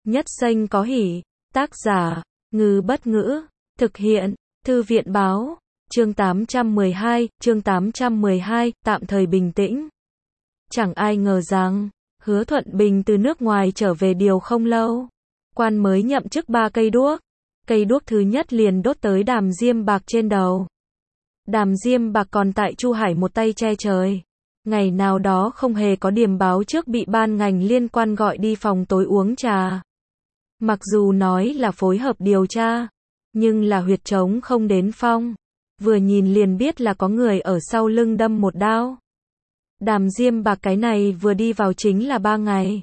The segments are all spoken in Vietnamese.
Nhất Xanh có hỉ. Tác giả, Ngư Bất Ngữ. Thực hiện, Thư viện Báo. Chương 812, tạm thời bình tĩnh. Chẳng ai ngờ rằng, Hứa Thuận Bình từ nước ngoài trở về điều không lâu. Quan mới nhậm chức 3 cây đuốc. Cây đuốc thứ nhất liền đốt tới Đàm Diêm Bạc trên đầu. Đàm Diêm Bạc còn tại Chu Hải một tay che trời. Ngày nào đó không hề có điềm báo trước bị ban ngành liên quan gọi đi phòng tối uống trà. Mặc dù nói là phối hợp điều tra, nhưng là huyệt trống không đến phong. Vừa nhìn liền biết là có người ở sau lưng đâm một đao. Đàm Diêm Bạc cái này vừa đi vào chính là 3 ngày.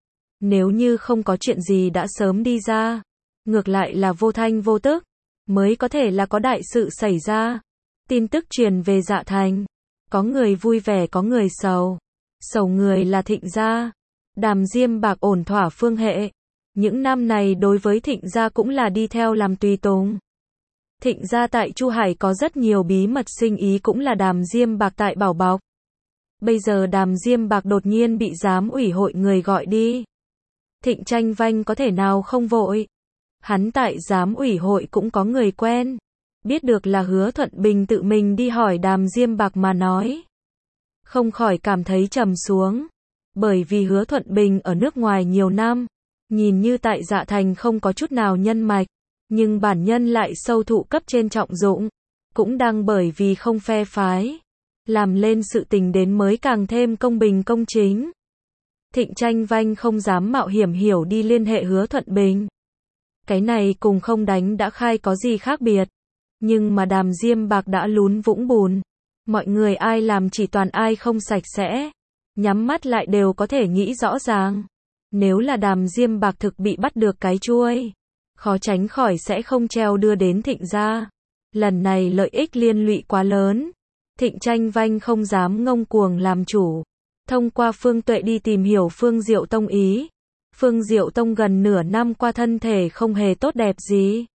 Nếu như không có chuyện gì đã sớm đi ra. Ngược lại là vô thanh vô tức, mới có thể là có đại sự xảy ra. Tin tức truyền về Dạ Thành. Có người vui vẻ có người sầu. Sầu người là Thịnh gia. Đàm Diêm Bạc ổn thỏa phương hệ. Những năm này đối với Thịnh gia cũng là đi theo làm tùy tùng. Thịnh gia tại Chu Hải có rất nhiều bí mật sinh ý cũng là Đàm Diêm Bạc tại bảo bọc. Bây giờ Đàm Diêm Bạc đột nhiên bị giám ủy hội người gọi đi. Thịnh Tranh Vanh có thể nào không vội. Hắn tại giám ủy hội cũng có người quen. Biết được là Hứa Thuận Bình tự mình đi hỏi Đàm Diêm Bạc mà nói. Không khỏi cảm thấy trầm xuống. Bởi vì Hứa Thuận Bình ở nước ngoài nhiều năm. Nhìn như tại Dạ Thành không có chút nào nhân mạch. Nhưng bản nhân lại sâu thụ cấp trên trọng dụng. Cũng đang bởi vì không phe phái. Làm lên sự tình đến mới càng thêm công bình công chính. Thịnh Tranh Vanh không dám mạo hiểm hiểu đi liên hệ Hứa Thuận Bình. Cái này cùng không đánh đã khai có gì khác biệt. Nhưng mà Đàm Diêm Bạc đã lún vũng bùn. Mọi người ai làm chỉ toàn ai không sạch sẽ. Nhắm mắt lại đều có thể nghĩ rõ ràng. Nếu là Đàm Diêm Bạc thực bị bắt được cái chuôi. Khó tránh khỏi sẽ không treo đưa đến Thịnh gia. Lần này lợi ích liên lụy quá lớn. Thịnh Tranh Vanh không dám ngông cuồng làm chủ. Thông qua Phương Tuệ đi tìm hiểu Phương Diệu Tông ý. Phương Diệu Tông gần nửa năm qua thân thể không hề tốt đẹp gì.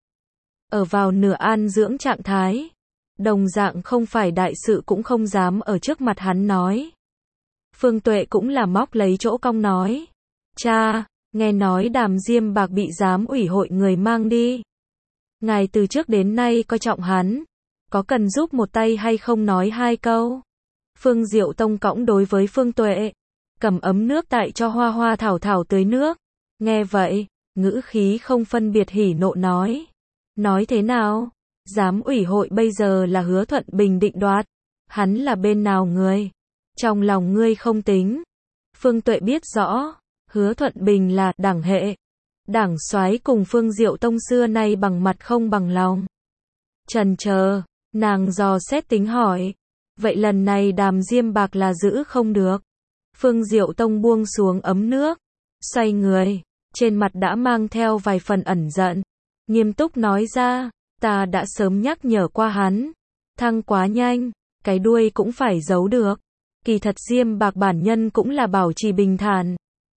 Ở vào nửa an dưỡng trạng thái. Đồng dạng không phải đại sự cũng không dám ở trước mặt hắn nói. Phương Tuệ cũng là móc lấy chỗ cong nói. Cha, nghe nói Đàm Diêm Bạc bị giám ủy hội người mang đi. Ngài từ trước đến nay coi trọng hắn. Có cần giúp một tay hay không nói 2 câu. Phương Diệu Tông cõng đối với Phương Tuệ. Cầm ấm nước tại cho Hoa Hoa Thảo Thảo tưới nước. Nghe vậy, ngữ khí không phân biệt hỉ nộ nói. Nói thế nào? Giám ủy hội bây giờ là Hứa Thuận Bình định đoạt. Hắn là bên nào người? Trong lòng ngươi không tính. Phương Tuệ biết rõ. Hứa Thuận Bình là đảng hệ. Đảng soái cùng Phương Diệu Tông xưa nay bằng mặt không bằng lòng. Chần chờ, nàng dò xét tính hỏi. Vậy lần này Đàm Diêm Bạc là giữ không được. Phương Diệu Tông buông xuống ấm nước. Xoay người. Trên mặt đã mang theo vài phần ẩn giận. Nghiêm túc nói ra. Ta đã sớm nhắc nhở qua hắn. Thăng quá nhanh. Cái đuôi cũng phải giấu được. Kỳ thật Diêm Bạc bản nhân cũng là bảo trì bình thản.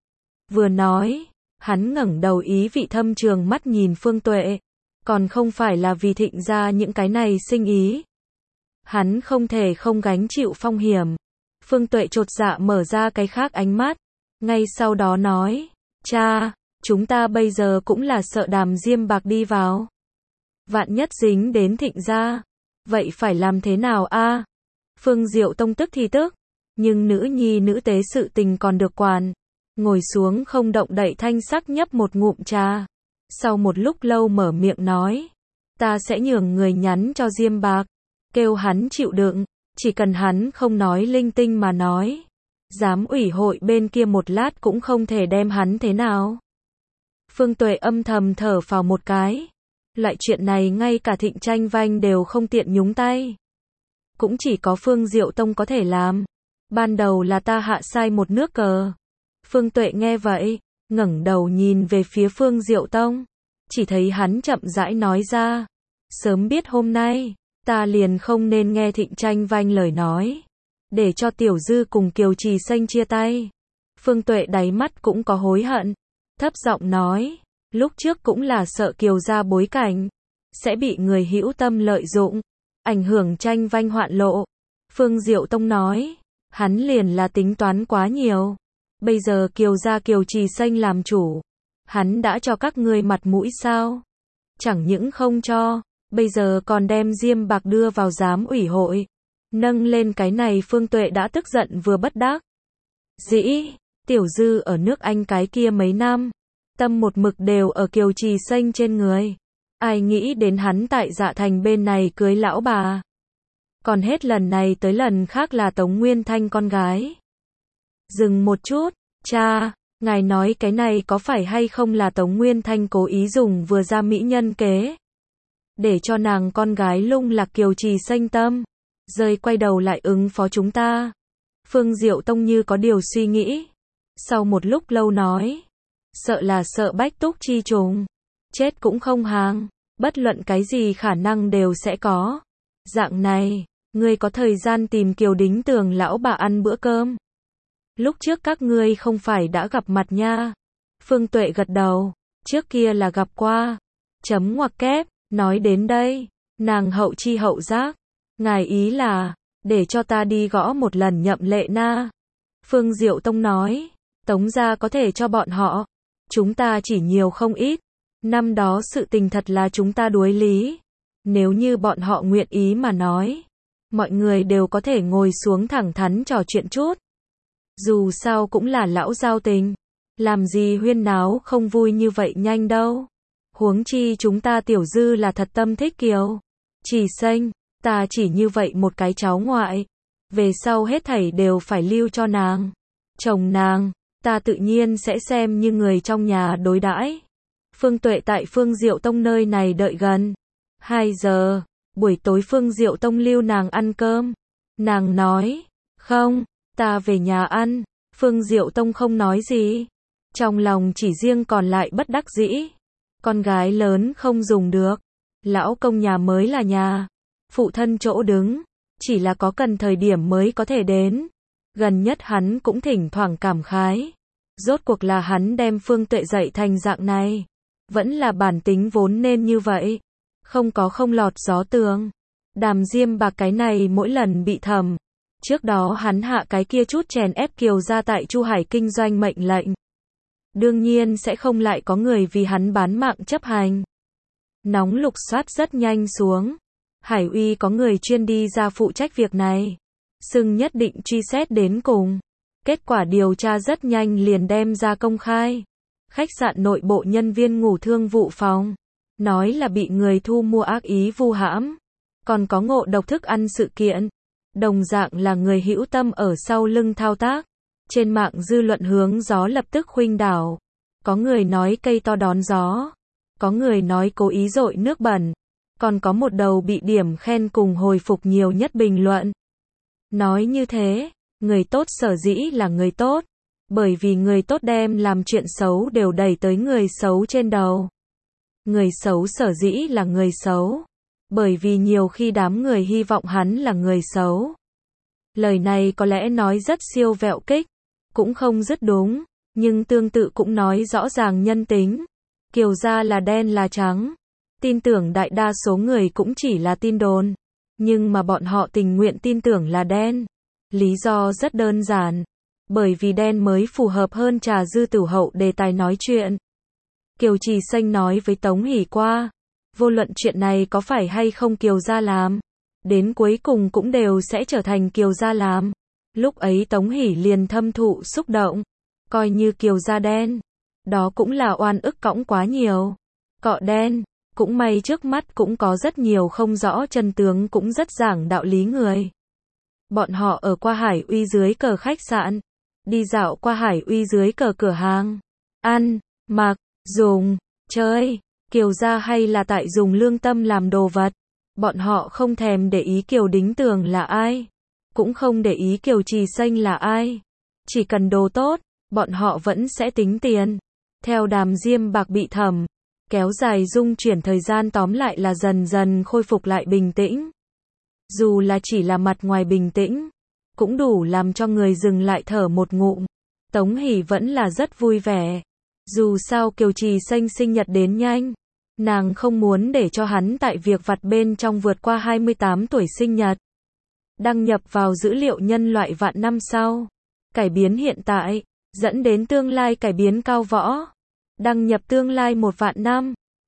Vừa nói. Hắn ngẩng đầu ý vị thâm trường mắt nhìn Phương Tuệ. Còn không phải là vì Thịnh gia những cái này sinh ý. Hắn không thể không gánh chịu phong hiểm. Phương Tuệ chột dạ mở ra cái khác ánh mắt. Ngay sau đó nói. Cha, chúng ta bây giờ cũng là sợ Đàm Diêm Bạc đi vào. Vạn nhất dính đến Thịnh gia. Vậy phải làm thế nào a? Phương Diệu Tông tức thì tức. Nhưng nữ nhi nữ tế sự tình còn được quản. Ngồi xuống không động đậy thanh sắc nhấp một ngụm trà. Sau một lúc lâu mở miệng nói. Ta sẽ nhường người nhắn cho Diêm Bạc. Kêu hắn chịu đựng. Chỉ cần hắn không nói linh tinh mà nói. Giám ủy hội bên kia một lát cũng không thể đem hắn thế nào. Phương Tuệ âm thầm thở phào một cái. Loại chuyện này ngay cả Thịnh Tranh Vanh đều không tiện nhúng tay. Cũng chỉ có Phương Diệu Tông có thể làm. Ban đầu là ta hạ sai một nước cờ. Phương Tuệ nghe vậy, ngẩng đầu nhìn về phía Phương Diệu Tông. Chỉ thấy hắn chậm rãi nói ra. Sớm biết hôm nay, ta liền không nên nghe Thịnh Tranh Vanh lời nói. Để cho Tiểu Dư cùng Kiều Trì Xanh chia tay. Phương Tuệ đáy mắt cũng có hối hận. Thấp giọng nói. Lúc trước cũng là sợ Kiều gia bối cảnh. Sẽ bị người hữu tâm lợi dụng. Ảnh hưởng Tranh Vanh hoạn lộ. Phương Diệu Tông nói. Hắn liền là tính toán quá nhiều. Bây giờ Kiều gia Kiều Trì Xanh làm chủ. Hắn đã cho các ngươi mặt mũi sao? Chẳng những không cho, bây giờ còn đem Diêm Bạc đưa vào giám ủy hội. Nâng lên cái này Phương Tuệ đã tức giận vừa bất đắc dĩ. Tiểu Dư ở nước Anh cái kia mấy năm, tâm một mực đều ở Kiều Trì Xanh trên người. Ai nghĩ đến hắn tại Dạ Thành bên này cưới lão bà. Còn hết lần này tới lần khác là Tống Nguyên Thanh con gái. Dừng một chút, cha, ngài nói cái này có phải hay không là Tống Nguyên Thanh cố ý dùng vừa ra mỹ nhân kế, để cho nàng con gái lung lạc Kiều Trì Xanh tâm, rơi quay đầu lại ứng phó chúng ta. Phương Diệu Tông như có điều suy nghĩ. Sau một lúc lâu nói, sợ là sợ bách túc chi trùng, chết cũng không hàng, bất luận cái gì khả năng đều sẽ có. Dạng này, ngươi có thời gian tìm Kiều Đính Tường lão bà ăn bữa cơm. Lúc trước các ngươi không phải đã gặp mặt nha. Phương Tuệ gật đầu, trước kia là gặp qua. Chấm ngoặc kép, nói đến đây, nàng hậu chi hậu giác. Ngài ý là, để cho ta đi gõ một lần Nhậm Lệ Na. Phương Diệu Tông nói, Tống gia có thể cho bọn họ. Chúng ta chỉ nhiều không ít. Năm đó sự tình thật là chúng ta đuối lý. Nếu như bọn họ nguyện ý mà nói, mọi người đều có thể ngồi xuống thẳng thắn trò chuyện chút. Dù sao cũng là lão giao tình, làm gì huyên náo không vui như vậy nhanh đâu. Huống chi chúng ta Tiểu Dư là thật tâm thích Kiều Trì Xanh, ta chỉ như vậy một cái cháu ngoại, về sau hết thảy đều phải lưu cho nàng. Chồng nàng, ta tự nhiên sẽ xem như người trong nhà đối đãi. Phương Tuệ tại Phương Diệu Tông nơi này đợi gần 2 giờ, buổi tối Phương Diệu Tông lưu nàng ăn cơm. Nàng nói, không, ta về nhà ăn. Phương Diệu Tông không nói gì, trong lòng chỉ riêng còn lại bất đắc dĩ. Con gái lớn không dùng được, lão công nhà mới là nhà, phụ thân chỗ đứng, chỉ là có cần thời điểm mới có thể đến. Gần nhất hắn cũng thỉnh thoảng cảm khái, rốt cuộc là hắn đem Phương Tuệ dạy thành dạng này, vẫn là bản tính vốn nên như vậy, không lọt gió tường. Đàm Diêm Bạc cái này mỗi lần bị thầm, trước đó hắn hạ cái kia chút chèn ép Kiều gia tại Chu Hải kinh doanh mệnh lệnh, đương nhiên sẽ không lại có người vì hắn bán mạng chấp hành. Nóng lục soát rất nhanh xuống, Hải Uy có người chuyên đi ra phụ trách việc này, xưng nhất định truy xét đến cùng. Kết quả điều tra rất nhanh liền đem ra công khai. Khách sạn nội bộ nhân viên ngủ thương vụ phòng, nói là bị người thu mua ác ý vu hãm, còn có ngộ độc thức ăn sự kiện. Đồng dạng là người hữu tâm ở sau lưng thao tác. Trên mạng dư luận hướng gió lập tức khuynh đảo. Có người nói cây to đón gió, có người nói cố ý dội nước bẩn, còn có một đầu bị điểm khen cùng hồi phục nhiều nhất bình luận. Nói như thế, người tốt sở dĩ là người tốt, bởi vì người tốt đem làm chuyện xấu đều đẩy tới người xấu trên đầu. Người xấu sở dĩ là người xấu, bởi vì nhiều khi đám người hy vọng hắn là người xấu. Lời này có lẽ nói rất siêu vẹo kích, cũng không rất đúng, nhưng tương tự cũng nói rõ ràng nhân tính. Kiều gia là đen là trắng, tin tưởng đại đa số người cũng chỉ là tin đồn, nhưng mà bọn họ tình nguyện tin tưởng là đen. Lý do rất đơn giản, bởi vì đen mới phù hợp hơn trà dư tử hậu đề tài nói chuyện. Kiều Trì Xanh nói với Tống Hỷ qua, vô luận chuyện này có phải hay không Kiều gia làm, đến cuối cùng cũng đều sẽ trở thành Kiều gia làm. Lúc ấy Tống Hỷ liền thâm thụ xúc động, coi như Kiều gia đen, đó cũng là oan ức cõng quá nhiều. Cọ đen, cũng may trước mắt cũng có rất nhiều không rõ chân tướng cũng rất giảng đạo lý người. Bọn họ ở qua Hải Uy dưới cờ khách sạn, đi dạo qua Hải Uy dưới cờ cửa hàng, ăn, mặc, dùng, chơi, Kiều gia hay là tại dùng lương tâm làm đồ vật. Bọn họ không thèm để ý Kiều Đính Tường là ai, cũng không để ý Kiều Trì Xanh là ai. Chỉ cần đồ tốt, bọn họ vẫn sẽ tính tiền. Theo Đàm Diêm Bạc bị thẩm, kéo dài dung chuyển thời gian tóm lại là dần dần khôi phục lại bình tĩnh. Dù là chỉ là mặt ngoài bình tĩnh, cũng đủ làm cho người dừng lại thở một ngụm. Tống Hỷ vẫn là rất vui vẻ. Dù sao Kiều Trì Xanh sinh nhật đến nhanh, nàng không muốn để cho hắn tại việc vặt bên trong vượt qua 28 tuổi sinh nhật. Đăng nhập vào dữ liệu nhân loại vạn năm sau, cải biến hiện tại, dẫn đến tương lai cải biến cao võ. Đăng nhập tương lai 1 vạn năm.